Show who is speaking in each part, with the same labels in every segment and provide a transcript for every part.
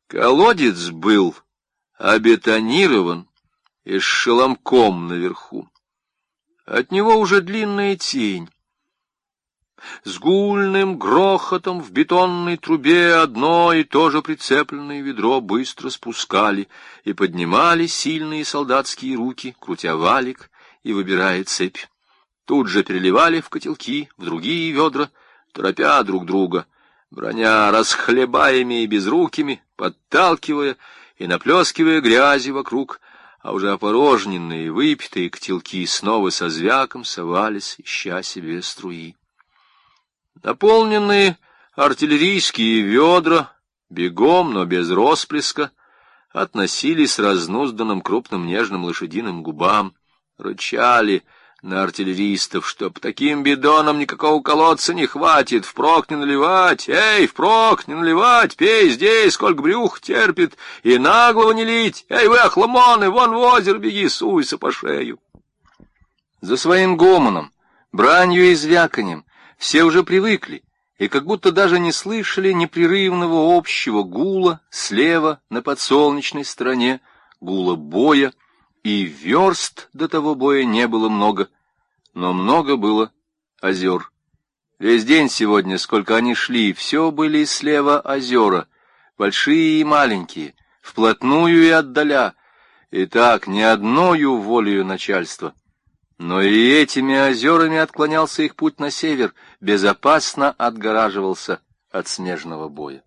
Speaker 1: Колодец был обетонирован и с шеломком наверху. От него уже длинная тень. С гульным грохотом в бетонной трубе одно и то же прицепленное ведро быстро спускали и поднимали сильные солдатские руки, крутя валик и выбирая цепь. Тут же переливали в котелки, в другие ведра, торопя друг друга, броня расхлебаемыми и безрукими, подталкивая и наплескивая грязи вокруг, а уже опорожненные, выпитые котелки снова со звяком совались, ища себе струи. Наполненные артиллерийские ведра, бегом, но без росплеска, относились разнузданным крупным нежным лошадиным губам, рычали на артиллеристов, чтоб таким бидоном никакого колодца не хватит, впрок не наливать, эй, впрок не наливать, пей здесь, сколько брюх терпит, и наглого не лить, эй, вы, охламоны, вон в озеро беги, суйся по шею. За своим гомоном, бранью и звяканьем все уже привыкли и как будто даже не слышали непрерывного общего гула слева на подсолнечной стороне, гула боя, и верст до того боя не было много, но много было озер. Весь день сегодня, сколько они шли, все были слева озера, большие и маленькие, вплотную и отдаля, и так не одною волею начальства, но и этими озерами отклонялся их путь на север, безопасно отгораживался от снежного боя.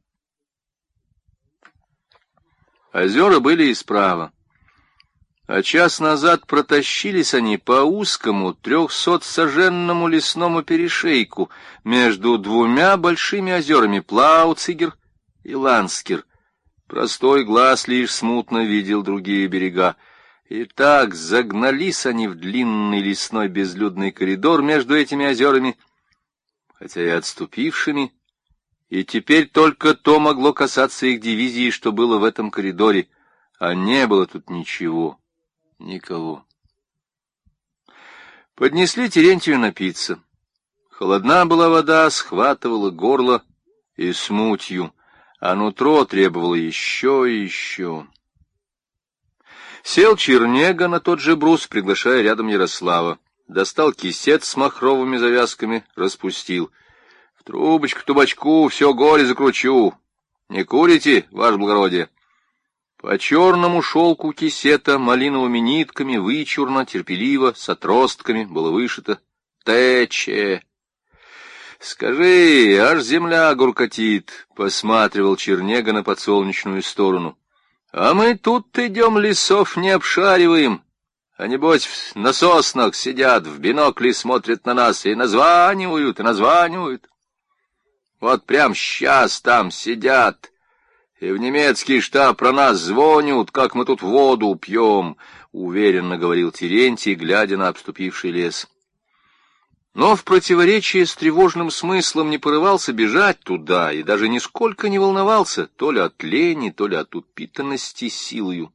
Speaker 1: Озера были и справа. А час назад протащились они по узкому 300-саженному лесному перешейку между двумя большими озерами Плауцигер и Ланскер. Простой глаз лишь смутно видел другие берега. И так загнались они в длинный лесной безлюдный коридор между этими озерами, хотя и отступившими, и теперь только то могло касаться их дивизии, что было в этом коридоре, а не было тут ничего. Никого. Поднесли Терентию напиться. Холодна была вода, схватывала горло и смутью, а нутро требовало еще и еще. Сел Чернега на тот же брус, приглашая рядом Ярослава. Достал кисет с махровыми завязками, распустил. В трубочку табачку все горе закручу. Не курите, ваше благородие? По черному шелку кисета малиновыми нитками вычурно, терпеливо, с отростками было вышито «Тече». «Скажи, аж земля гуркотит», — посматривал Чернега на подсолнечную сторону. «А мы тут идем, лесов не обшариваем, а небось на соснах сидят, в бинокли смотрят на нас и названивают, и названивают. Вот прям сейчас там сидят». И в немецкий штаб про нас звонят, как мы тут воду пьем, — уверенно говорил Терентий, глядя на обступивший лес. Но в противоречие с тревожным смыслом не порывался бежать туда и даже нисколько не волновался, то ли от лени, то ли от упитанности силою.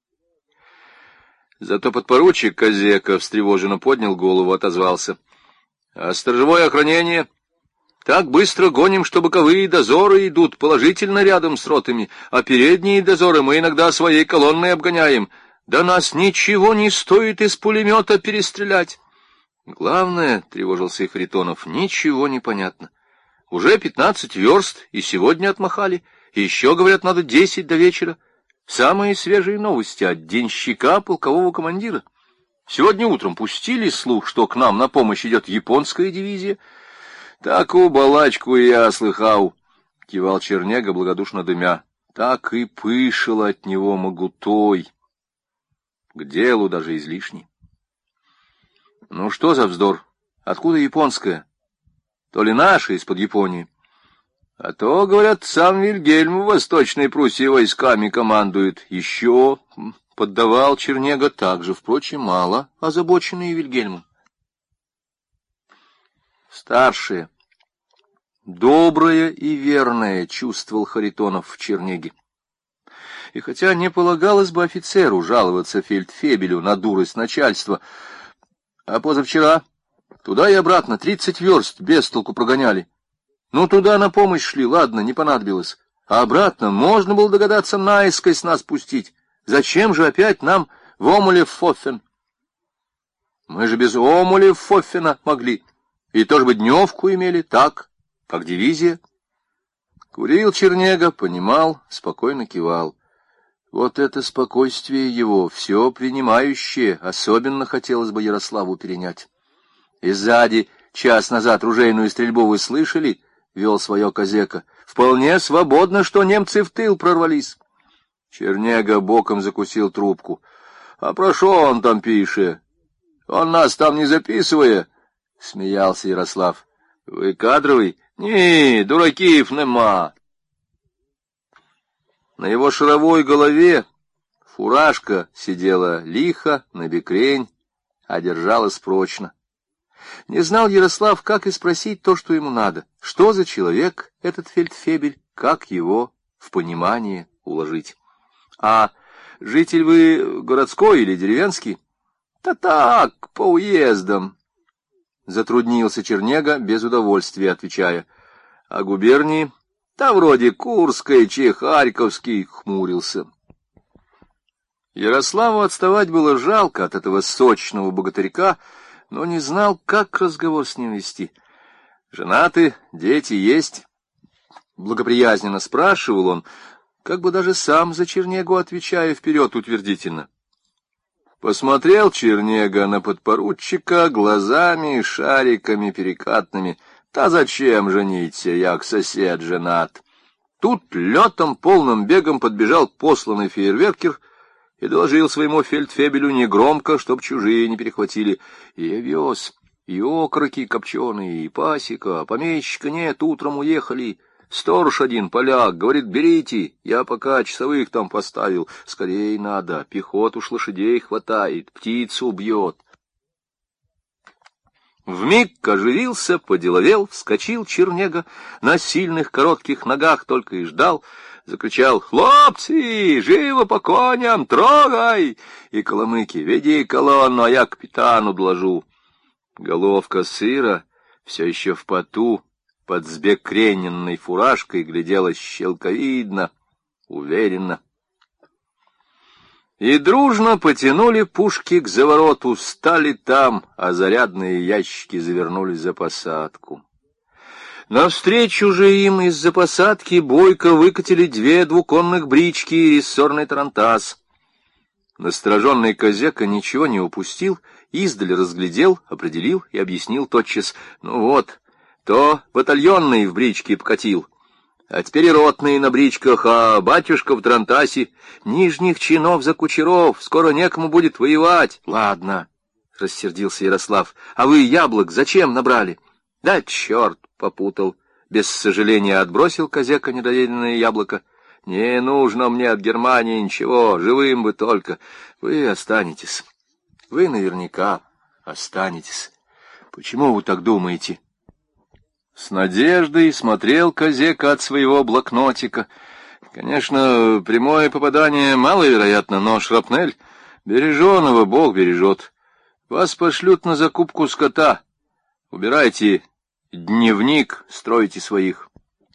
Speaker 1: Зато подпоручик Козека встревоженно поднял голову, отозвался. — А сторожевое охранение? Так быстро гоним, что боковые дозоры идут положительно рядом с ротами, а передние дозоры мы иногда своей колонной обгоняем. Да нас ничего не стоит из пулемета перестрелять. Главное, — тревожился и Харитонов, — ничего не понятно. Уже 15 верст, и сегодня отмахали, и еще, говорят, надо 10 до вечера. Самые свежие новости от денщика полкового командира. Сегодня утром пустили слух, что к нам на помощь идет японская дивизия. «Такую балачку я слыхал», — кивал Чернега, благодушно дымя. Так и пышил от него могутой. К делу даже излишний. «Ну что за вздор? Откуда японская? То ли наша из-под Японии? А то, говорят, сам Вильгельм в Восточной Пруссии войсками командует. Еще поддавал Чернега также, впрочем, мало озабоченный Вильгельмом. Старшее, доброе и верное чувствовал Харитонов в Чернеге. И хотя не полагалось бы офицеру жаловаться фельдфебелю на дурость начальства, а позавчера туда и обратно 30 верст без толку прогоняли. Ну, туда на помощь шли, ладно, не понадобилось. А обратно можно было догадаться наискось нас пустить. Зачем же опять нам в Омулев-Фоффен? Мы же без Омулев-Фоффена могли. И тоже бы дневку имели, так, как дивизия. Курил Чернега, понимал, спокойно кивал. Вот это спокойствие его, все принимающее, особенно хотелось бы Ярославу перенять. И сзади, час назад, ружейную стрельбу вы слышали? Вел свое Козека. Вполне свободно, что немцы в тыл прорвались. Чернега боком закусил трубку. А про шо он там пише? Он нас там не записывая, — смеялся Ярослав. Вы кадровый? Не, дураків нема. На его шаровой голове фуражка сидела лихо, набекрень, а держалась прочно. Не знал Ярослав, как и спросить то, что ему надо. Что за человек этот фельдфебель, как его в понимание уложить? А житель вы городской или деревенский? Да так, по уездам. Затруднился Чернега, без удовольствия отвечая. А губернии? Да вроде Курской, Харьковский, хмурился. Ярославу отставать было жалко от этого сочного богатырька, но не знал, как разговор с ним вести. Женаты, дети есть? Благоприязненно спрашивал он, как бы даже сам за Чернегу отвечая вперед утвердительно. Посмотрел Чернега на подпоручика глазами, шариками перекатными. «Та зачем жениться, як сосед женат?» Тут летом полным бегом подбежал посланный фейерверкер и доложил своему фельдфебелю негромко, чтоб чужие не перехватили. И овес, и окроки копченые, и пасека, а помещика нет, утром уехали. Сторож один, поляк, говорит, берите, я пока часовых там поставил. Скорей надо, пехоту ж лошадей хватает, птицу бьет. Вмиг оживился, поделовел, вскочил Чернега, на сильных коротких ногах только и ждал, закричал: «Хлопцы, живо по коням, трогай!» И Коломыки: «Веди колонну, а я капитану доложу». Головка сыра, все еще в поту, под сбекрененной фуражкой, гляделась щелковидно, уверенно. И дружно потянули пушки к завороту, стали там, а зарядные ящики завернулись за посадку. Навстречу же им из-за посадки бойко выкатили две двуконных брички и рессорный тарантас. Настороженный Козека ничего не упустил, издали разглядел, определил и объяснил тотчас: «Ну вот, то батальонный в бричке покатил, а теперь и ротные на бричках, а батюшка в тарантасе. Нижних чинов за кучеров, скоро некому будет воевать». «Ладно», — рассердился Ярослав, — «а вы яблок зачем набрали?» «Да черт попутал», — без сожаления отбросил Козека недоеденное яблоко. «Не нужно мне от Германии ничего, живым бы только. Вы останетесь. Вы наверняка останетесь. Почему вы так думаете?» С надеждой смотрел Козека от своего блокнотика. Конечно, прямое попадание маловероятно, но шрапнель береженого Бог бережет. Вас пошлют на закупку скота. Убирайте дневник, стройте своих.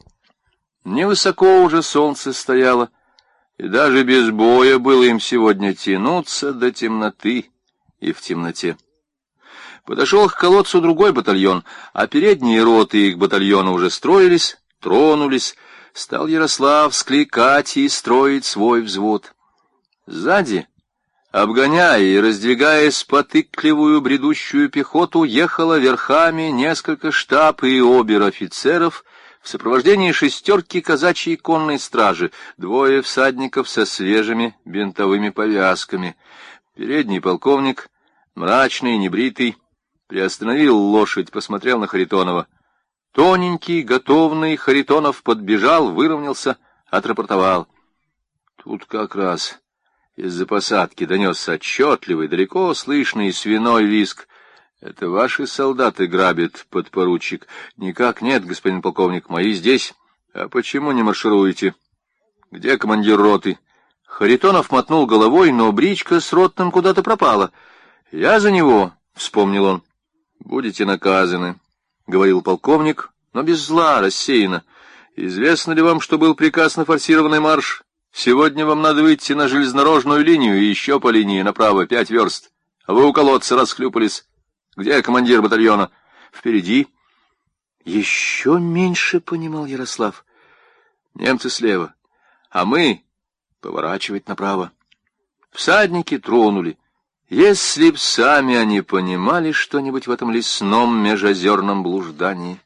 Speaker 1: Невысоко уже солнце стояло, и даже без боя было им сегодня тянуться до темноты и в темноте. Подошел к колодцу другой батальон, а передние роты их батальона уже строились, тронулись. Стал Ярослав скликать и строить свой взвод. Сзади, обгоняя и раздвигая спотыкливую бредущую пехоту, ехало верхами несколько штаб и обер-офицеров в сопровождении шестерки казачьей конной стражи, двое всадников со свежими бинтовыми повязками. Передний полковник, мрачный, небритый, приостановил лошадь, посмотрел на Харитонова. Тоненький, готовный Харитонов подбежал, выровнялся, отрапортовал. Тут как раз из-за посадки донесся отчетливый, далеко слышный свиной визг. — Это ваши солдаты грабят, подпоручик? — Никак нет, господин полковник, мои здесь. — А почему не маршируете? — Где командир роты? Харитонов мотнул головой, но бричка с ротным куда-то пропала. — Я за него, — вспомнил он. — Будете наказаны, — говорил полковник, но без зла, рассеянно. — Известно ли вам, что был приказ на форсированный марш? Сегодня вам надо выйти на железнодорожную линию и еще по линии направо 5 верст. А вы у колодца расхлюпались. Где командир батальона? Впереди. Еще меньше понимал Ярослав. Немцы слева, а мы поворачивать направо. Всадники тронули. Если б сами они понимали что-нибудь в этом лесном межозерном блуждании.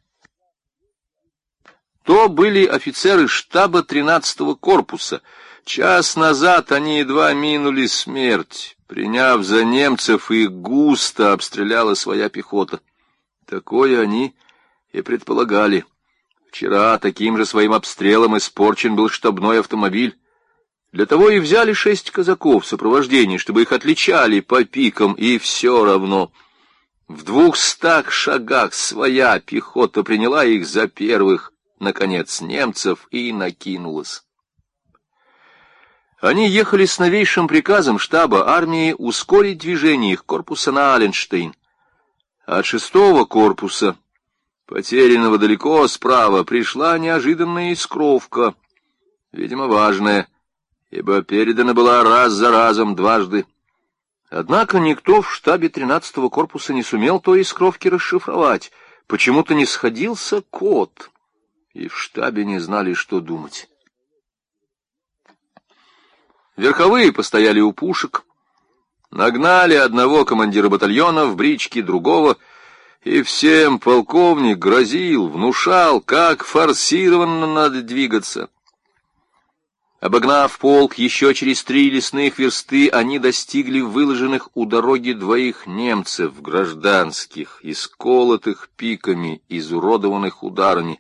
Speaker 1: То были офицеры штаба 13-го корпуса. Час назад они едва минули смерть. Приняв за немцев, их густо обстреляла своя пехота. Такое они и предполагали. Вчера таким же своим обстрелом испорчен был штабной автомобиль. Для того и взяли 6 казаков в сопровождении, чтобы их отличали по пикам, и все равно. В 200 шагах своя пехота приняла их за первых, наконец, немцев и накинулась. Они ехали с новейшим приказом штаба армии ускорить движение их корпуса на Аленштейн. От 6-го корпуса, потерянного далеко справа, пришла неожиданная искровка, видимо, важная, ибо передана была раз за разом дважды. Однако никто в штабе 13-го корпуса не сумел той искровки расшифровать. Почему-то не сходился код, и в штабе не знали, что думать. Верховые постояли у пушек, нагнали одного командира батальона в бричке другого, и всем полковник грозил, внушал, как форсированно надо двигаться. Обогнав полк еще через 3 лесных версты, они достигли выложенных у дороги 2 немцев, гражданских, исколотых пиками, изуродованных ударами.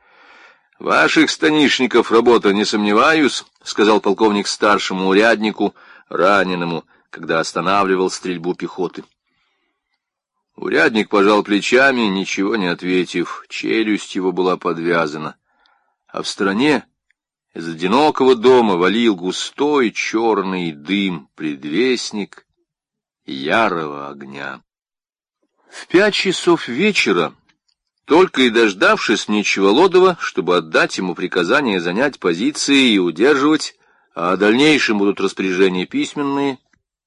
Speaker 1: «Ваших станишников работа, не сомневаюсь», — сказал полковник старшему уряднику, раненому, когда останавливал стрельбу пехоты. Урядник пожал плечами, ничего не ответив, челюсть его была подвязана. А в стороне из одинокого дома валил густой черный дым, предвестник ярого огня. В 5 часов вечера, только и дождавшись Нечеволодова, чтобы отдать ему приказание занять позиции и удерживать, а о дальнейшем будут распоряжения письменные,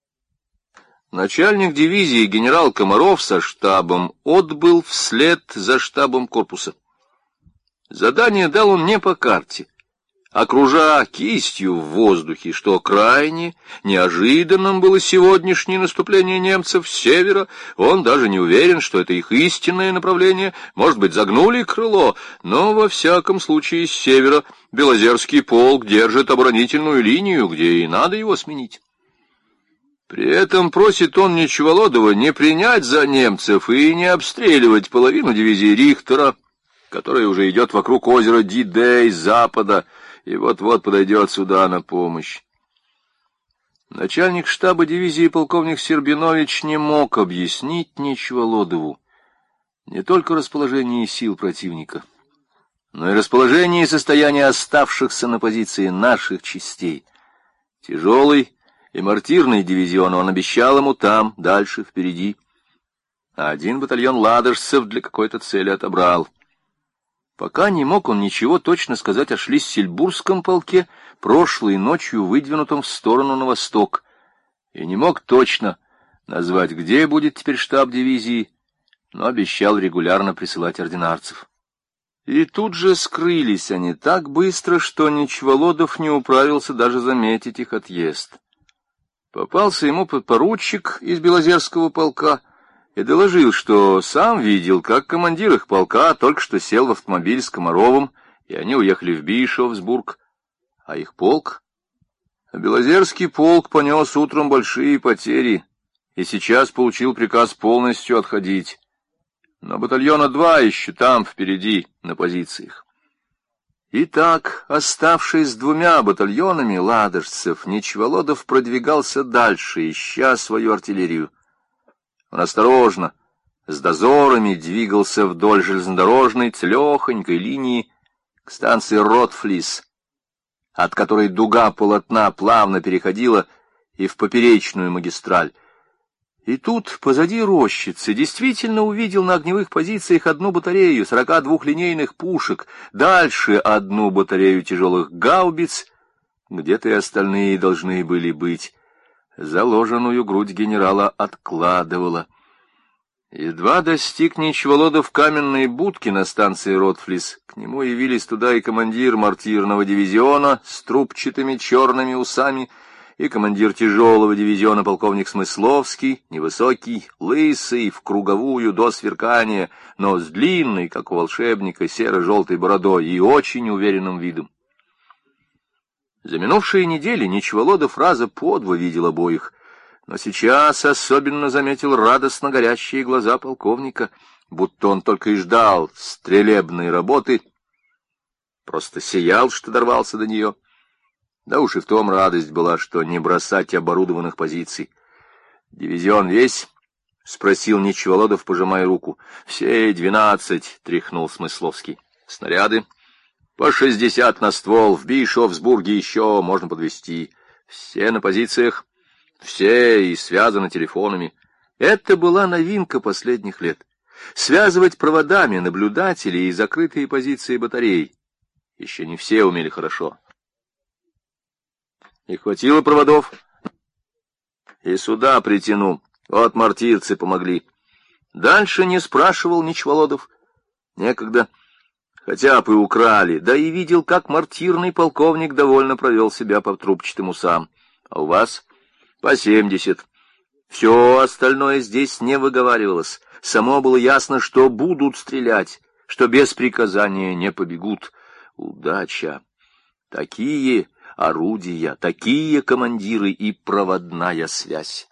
Speaker 1: начальник дивизии генерал Комаров со штабом отбыл вслед за штабом корпуса. Задание дал он не по карте, окружа кистью в воздухе, что крайне неожиданным было сегодняшнее наступление немцев с севера. Он даже не уверен, что это их истинное направление. Может быть, загнули крыло, но во всяком случае с севера Белозерский полк держит оборонительную линию, где и надо его сменить. При этом просит он Нечеволодова не принять за немцев и не обстреливать половину дивизии Рихтера, которая уже идет вокруг озера Дидей с запада, и вот-вот подойдет сюда на помощь. Начальник штаба дивизии полковник Сербинович не мог объяснить Нечеволодову не только расположение сил противника, но и расположение и состояние оставшихся на позиции наших частей. Тяжелый и мортирный дивизион он обещал ему там, дальше, впереди, а 1 батальон ладожцев для какой-то цели отобрал. Пока не мог он ничего точно сказать о Шлиссельбургском полке, прошлой ночью выдвинутом в сторону на восток, и не мог точно назвать, где будет теперь штаб дивизии, но обещал регулярно присылать ординарцев. И тут же скрылись они так быстро, что Нечеволодов не управился даже заметить их отъезд. Попался ему подпоручик из Белозерского полка и доложил, что сам видел, как командир их полка только что сел в автомобиль с Комаровым, и они уехали в Бишофсбург, а их полк... Белозерский полк понес утром большие потери и сейчас получил приказ полностью отходить. Но батальона 2 еще там, впереди, на позициях. Итак, оставшись с 2 батальонами ладожцев, Нечеволодов продвигался дальше, ища свою артиллерию. Он осторожно, с дозорами двигался вдоль железнодорожной целехонькой линии к станции Ротфлис, от которой дуга полотна плавно переходила и в поперечную магистраль. И тут, позади рощицы, действительно увидел на огневых позициях одну батарею 42 линейных пушек, дальше одну батарею тяжелых гаубиц, где-то и остальные должны были быть. Заложенную грудь генерала откладывала. Едва достиг Нечволодов каменной будки на станции Ротфлис, к нему явились туда и командир мортирного дивизиона с трубчатыми черными усами, и командир тяжелого дивизиона полковник Смысловский, невысокий, лысый, в круговую до сверкания, но с длинной, как у волшебника, серо-желтой бородой и очень уверенным видом. За минувшие недели Нечволодов раза по два видел обоих, но сейчас особенно заметил радостно горящие глаза полковника, будто он только и ждал стрелебной работы, просто сиял, что дорвался до нее. Да уж и в том радость была, что не бросать оборудованных позиций. «Дивизион весь?» — спросил Нечволодов, пожимая руку. «Все 12, — тряхнул Смысловский. — Снаряды? По 60 на ствол, в Бишофсбурге еще можно подвезти. Все на позициях?» «Все, и связаны телефонами». Это была новинка последних лет. Связывать проводами наблюдателей и закрытые позиции батарей. Еще не все умели хорошо. И хватило проводов. И сюда притяну. Вот мортирцы помогли. Дальше не спрашивал Нечволодов. Некогда. Хотя бы и украли. Да и видел, как мортирный полковник довольно провел себя по трубчатым усам. А у вас? По 70. Все остальное здесь не выговаривалось. Само было ясно, что будут стрелять, что без приказания не побегут. Удача. Такие орудия, такие командиры и проводная связь.